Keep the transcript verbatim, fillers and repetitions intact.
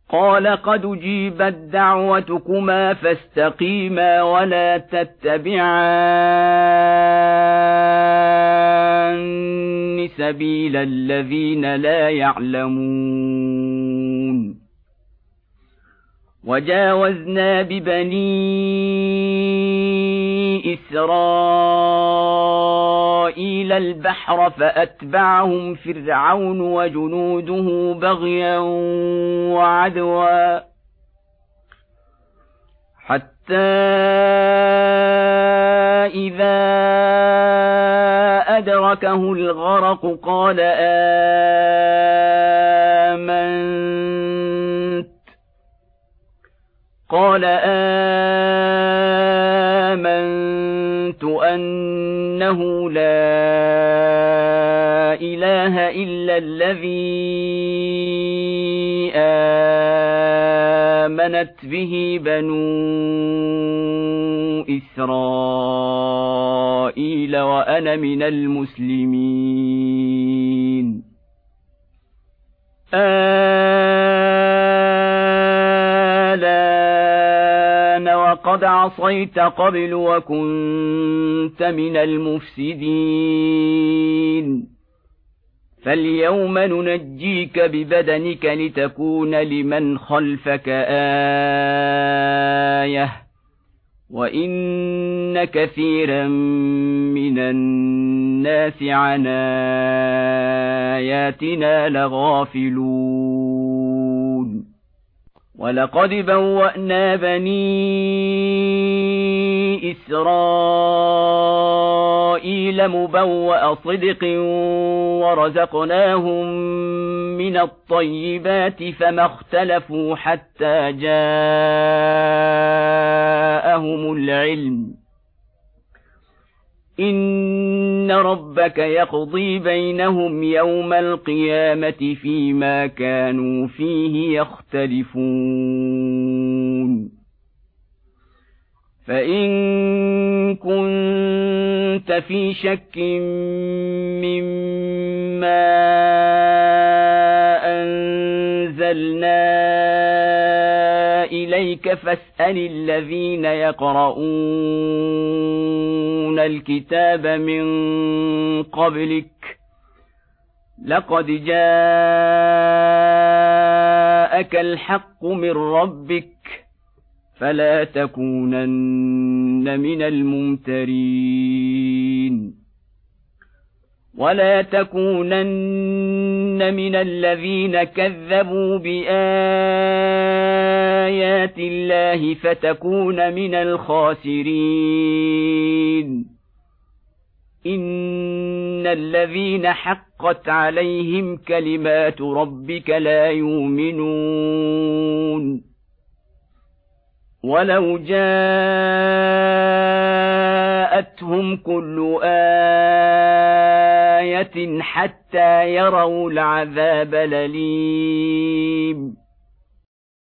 قال قد أجيبت دعوتكما فاستقيما ولا تتبعان سبيل الذين لا يعلمون. وجاوزنا ببني إسرائيل البحر فأتبعهم فرعون وجنوده بغيا وعدوا حتى إذا أدركه الغرق قال آمنت قال آمنت أنه لا إله إلا الذي آمنت به بنو إسرائيل وأنا من المسلمين. آلان وقد عصيت قبل وكنت من المفسدين فاليوم ننجيك ببدنك لتكون لمن خلفك آية وإن كثيرا من الناس عن آياتنا لغافلون. ولقد بوأنا بني إسرائيل مبوأ صدق ورزقناهم من الطيبات فما اختلفوا حتى جاءهم العلم إن ربك يقضي بينهم يوم القيامة فيما كانوا فيه يختلفون. فإن كنت في شك مما أنزلنا إليك فاسأل الذين يقرؤون الكتاب من قبلك لقد جاءك الحق من ربك فلا تكونن من الممترين. ولا تكونن من الذين كذبوا بآيات الله فتكون من الخاسرين. إن الذين حقت عليهم كلمات ربك لا يؤمنون. ولو جاءتهم كل آية حتى يروا العذاب الأليم